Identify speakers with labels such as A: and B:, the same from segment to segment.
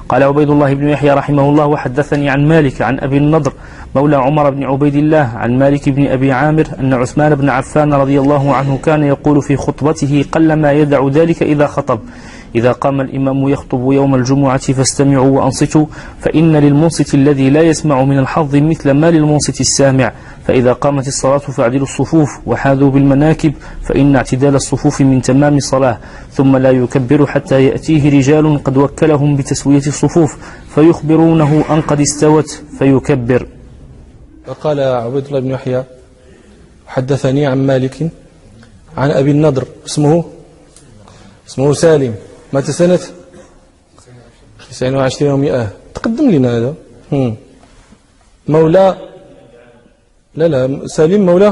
A: قال عبيد الله بن يحيى رحمه الله: وحدثني عن مالك عن أبي النضر مولى عمر بن عبيد الله عن مالك بن أبي عامر أن عثمان بن عفان رضي الله عنه كان يقول في خطبته قلما يدع ذلك إذا خطب: إذا قام الإمام يخطب يوم الجمعة فاستمعوا وأنصتوا، فإن للمنصت الذي لا يسمع من الحظ مثل ما للمنصت السامع، فإذا قامت الصلاة فاعدلوا الصفوف وحاذوا بالمناكب، فإن اعتدال الصفوف من تمام الصلاة، ثم لا يكبر حتى يأتيه رجال قد وكلهم بتسوية الصفوف فيخبرونه أن قد استوت فيكبر.
B: وقال عبيد الله بن يحيى: حدثني عن مالك عن أبي النضر اسمه سالم، مات سنة 29 و100. تقدم لنا هذا مولى سالم مولى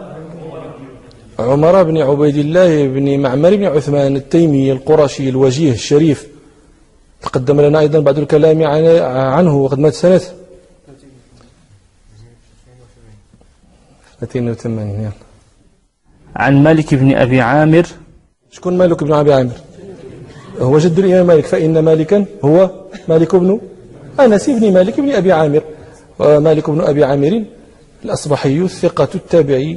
B: عمر بن عبيد الله بن معمر بن عثمان التيمي القرشي الوجيه الشريف. تقدم لنا أيضا بعد الكلام عنه، وقد مات سنة 280.
A: عن مالك بن أبي عامر.
B: شكون مالك بن أبي عامر؟ هو جد الإمام مالك، فإن مالكا هو مالك بن أنس بن مالك بن أبي عامر. ومالك بن أبي عامر الأصبحي الثقة التابعي،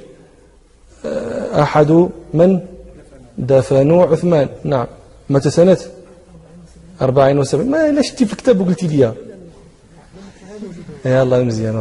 B: أحد من دفنوا عثمان. نعم، متى سنة 74. ما لا شتي في الكتاب وقلت لي يا الله مزيان.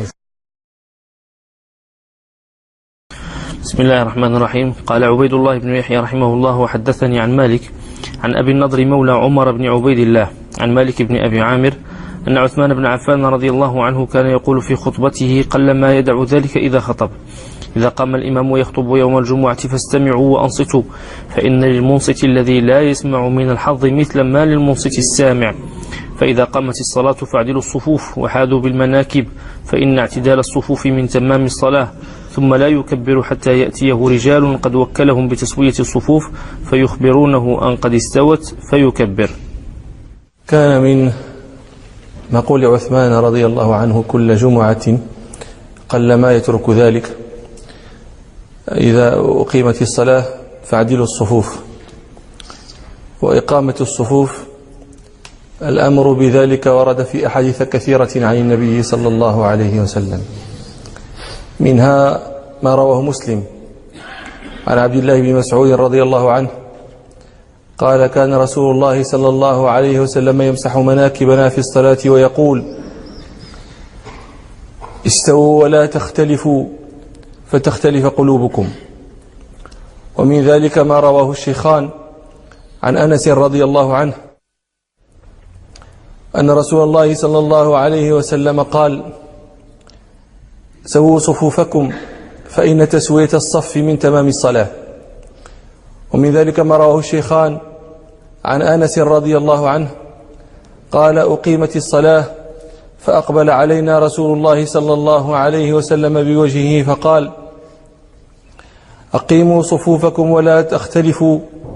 A: بسم الله الرحمن الرحيم. قال عبيد الله بن يحيى رحمه الله: وحدثني عن مالك عن أبي النضر مولى عمر بن عبيد الله عن مالك بن أبي عامر أن عثمان بن عفان رضي الله عنه كان يقول في خطبته قلما يدع ذلك إذا خطب: إذا قام الإمام يخطب يوم الجمعة فاستمعوا وأنصتوا، فإن للمنصت الذي لا يسمع من الحظ مثل ما للمنصت السامع، فإذا قامت الصلاة فاعدلوا الصفوف وحاذوا بالمناكب، فإن اعتدال الصفوف من تمام الصلاة، ثم لا يكبر حتى يأتيه رجال قد وكلهم بتسوية الصفوف فيخبرونه أن قد استوت فيكبر.
B: كان من مقول عثمان رضي الله عنه كل جمعة قلما يترك ذلك: إذا أقيمت الصلاة فاعدلوا الصفوف. وإقامة الصفوف الأمر بذلك ورد في أحاديث كثيرة عن النبي صلى الله عليه وسلم، منها ما رواه مسلم عن عبد الله بن مسعود رضي الله عنه قال: كان رسول الله صلى الله عليه وسلم يمسح مناكبنا في الصلاة ويقول: استووا ولا تختلفوا فتختلف قلوبكم. ومن ذلك ما رواه الشيخان عن أنس رضي الله عنه أن رسول الله صلى الله عليه وسلم قال: سووا صفوفكم فإن تسوية الصف من تمام الصلاة. ومن ذلك ما رواه الشيخان عن أنس رضي الله عنه قال: أقيمت الصلاة فأقبل علينا رسول الله صلى الله عليه وسلم بوجهه فقال: أقيموا صفوفكم ولا تختلفوا.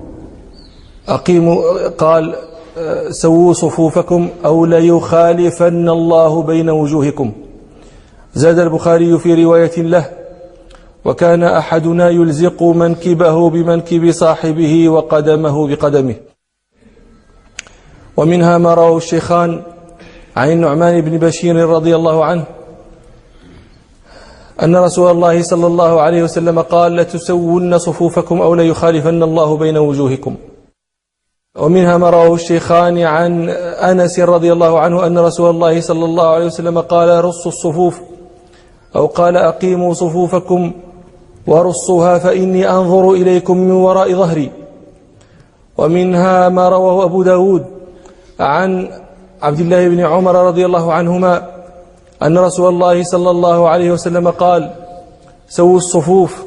B: قال: سووا صفوفكم أو ليخالفن الله بين وجوهكم. زاد البخاري في رواية له: وكان أحدنا يلزق منكبه بمنكب صاحبه وقدمه بقدمه. ومنها ما رواه الشيخان عن النعمان بن بشير رضي الله عنه أن رسول الله صلى الله عليه وسلم قال: لتسون صفوفكم أو ليخالفن الله بين وجوهكم. ومنها ما رواه الشيخان عن أنس رضي الله عنه أن رسول الله صلى الله عليه وسلم قال: رصوا الصفوف، أو قال: أقيموا صفوفكم ورصوها فإني أنظر إليكم من وراء ظهري. ومنها ما رواه أبو داود عن عبد الله بن عمر رضي الله عنهما أن رسول الله صلى الله عليه وسلم قال: سووا الصفوف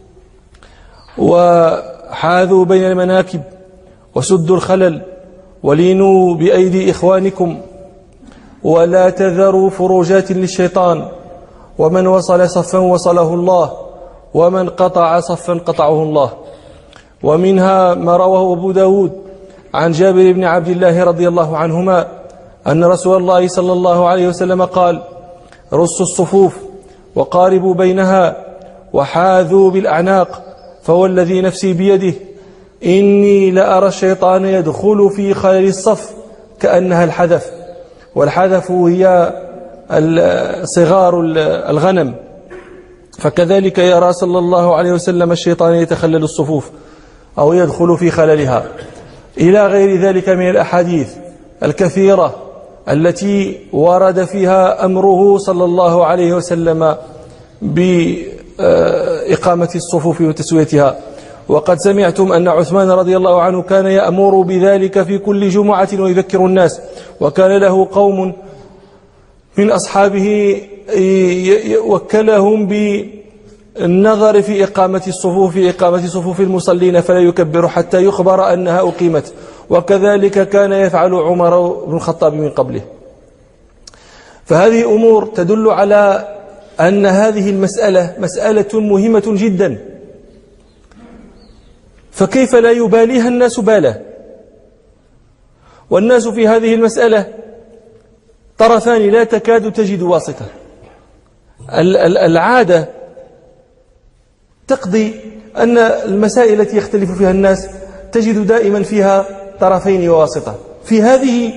B: وحاذوا بين المناكب وسدوا الخلل ولينوا بأيدي إخوانكم ولا تذروا فروجات للشيطان، ومن وصل صفا وصله الله، ومن قطع صفا قطعه الله. ومنها ما رواه أبو داود عن جابر بن عبد الله رضي الله عنهما أن رسول الله صلى الله عليه وسلم قال: رصوا الصفوف وقاربوا بينها وحاذوا بالأعناق، فوالذي نفسي بيده إني لأرى الشيطان يدخل في خير الصف كأنها الحذف، والحذف هي صغار الغنم، فكذلك يرى صلى الله عليه وسلم الشيطان يتخلل الصفوف أو يدخل في خللها، إلى غير ذلك من الأحاديث الكثيرة التي ورد فيها أمره صلى الله عليه وسلم بإقامة الصفوف وتسويتها. وقد سمعتم أن عثمان رضي الله عنه كان يأمر بذلك في كل جمعة ويذكر الناس، وكان له قوم من أصحابه وكلهم بالنظر في إقامة صفوف المصلين فلا يكبر حتى يخبر أنها أقيمت، وكذلك كان يفعل عمر بن الخطاب من قبله. فهذه أمور تدل على أن هذه المسألة مسألة مهمة جدا، فكيف لا يباليها الناس باله؟ والناس في هذه المسألة طرفان لا تكاد تجد واسطة. العادة تقضي أن المسائل التي يختلف فيها الناس تجد دائما فيها طرفين وواسطة، في هذه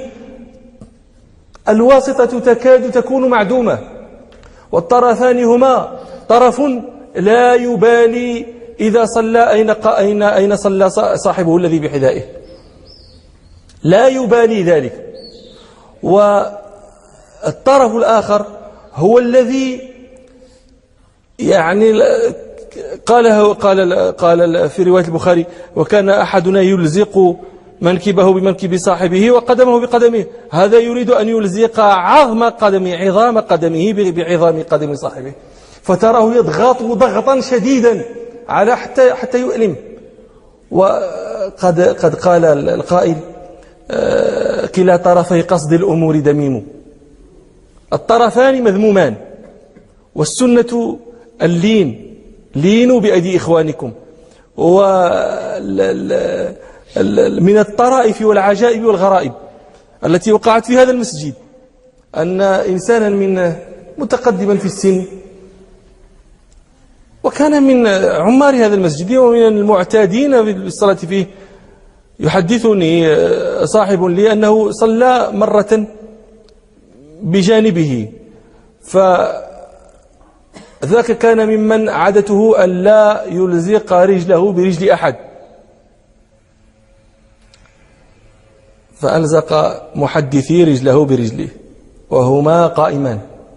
B: الواسطة تكاد تكون معدومة، والطرفان هما طرف لا يبالي إذا صلى أين صلى صاحبه الذي بحذائه، لا يبالي ذلك. والطرف الآخر هو الذي يعني قال في رواية البخاري: وكان أحدنا يلزق منكبه بمنكب صاحبه وقدمه بقدمه. هذا يريد أن يلزق عظام قدمه بعظام قدم صاحبه، فتراه يضغط ضغطا شديدا على حتى يؤلم. وقد قال القائل: كلا طرفي قصد الأمور دميم. الطرفان مذمومان، والسنة اللين، لينوا بأيدي إخوانكم. من الطرائف والعجائب والغرائب التي وقعت في هذا المسجد أن إنسانا من متقدما في السن، وكان من عمار هذا المسجد ومن المعتادين بالصلاة فيه، يحدثني صاحب لي أنه صلى مرة بجانبه، فذاك كان ممن عادته أن لا يلزق رجله برجل أحد، فألزق محدثي رجله برجله وهما قائمان،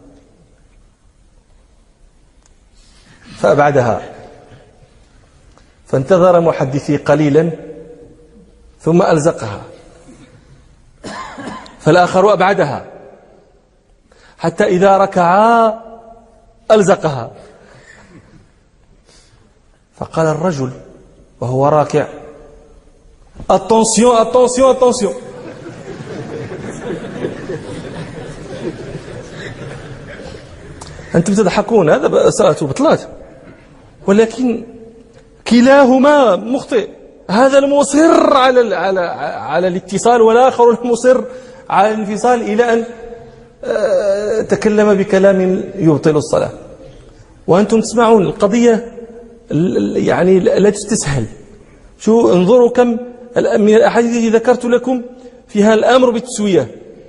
B: فأبعدها، فانتظر محدثي قليلا ثم ألزقها، فالآخر أبعدها، حتى إذا ركعا ألزقها. فقال الرجل وهو راكع: attention attention attention. أنتم تضحكون، هذا صلاة بطلات، ولكن كلاهما مخطئ. هذا المصر على الاتصال، والآخر المصر على الانفصال، إلى أن تكلم بكلام يبطل الصلاة. وأنتم تسمعون القضية يعني لا تستسهل. شو انظروا كم من الأحاديث التي ذكرت لكم فيها الأمر بالتسوية.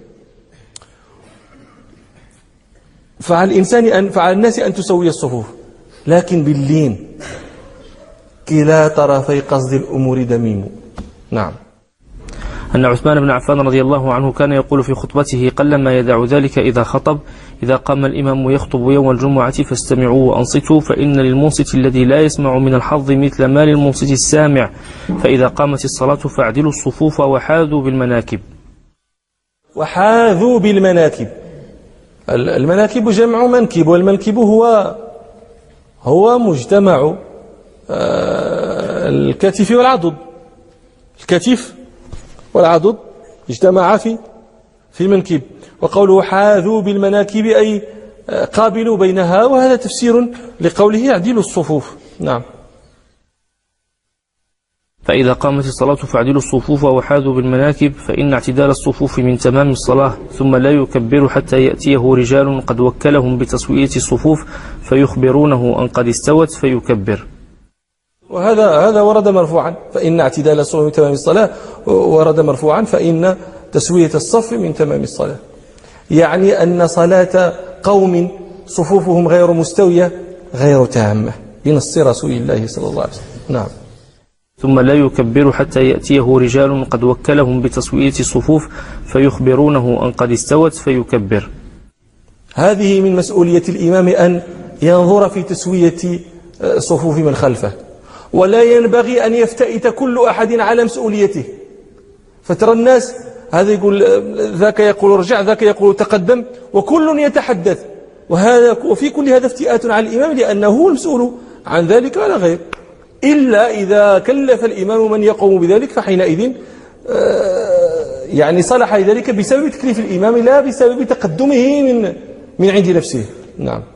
B: فعلى الناس أن تسوي الصفوف، لكن باللين. كلا طرفي قصد الأمور دميم. نعم.
A: أن عثمان بن عفان رضي الله عنه كان يقول في خطبته: قلما يدع ذلك إذا خطب: إذا قام الإمام يخطب يوم الجمعة فاستمعوا وأنصتوا، فإن للمنصت الذي لا يسمع من الحظ مثل ما للمنصت السامع، فإذا قامت الصلاة فاعدلوا الصفوف وحاذوا بالمناكب.
B: وحاذوا بالمناكب. المناكب جمع منكب، والمنكب هو مجتمع الكتف والعضد. الكتف والعضد اجتمعا في المنكب. وقوله حاذوا بالمناكب أي قابلوا بينها، وهذا تفسير لقوله اعدلوا الصفوف. نعم.
A: فإذا قامت الصلاة فاعدلوا الصفوف وحاذوا بالمناكب، فإن اعتدال الصفوف من تمام الصلاة، ثم لا يكبر حتى يأتيه رجال قد وكلهم بتسوية الصفوف فيخبرونه أن قد استوت فيكبر.
B: وهذا ورد مرفوعا، فإن اعتدال الصفوف من تمام الصلاة ورد مرفوعا، فإن تسوية الصف من تمام الصلاة، يعني أن صلاة قوم صفوفهم غير مستوية غير تامة بنص رسول الله صلى الله عليه وسلم. نعم.
A: ثم لا يكبر حتى يأتيه رجال قد وكلهم بتسوية الصفوف فيخبرونه أن قد استوت فيكبر.
B: هذه من مسؤولية الإمام أن ينظر في تسوية صفوف من خلفه، ولا ينبغي أن يفتئت كل أحد على مسؤوليته، فترى الناس هذا يقول ذاك يقول ارجع، ذاك يقول تقدم، وكل يتحدث، وفي كل هذا افتئات على الإمام لأنه هو المسؤول عن ذلك ولا غير، إلا إذا كلف الإمام من يقوم بذلك فحينئذ يعني صلح ذلك بسبب تكليف الإمام لا بسبب تقدمه من عند نفسه. نعم.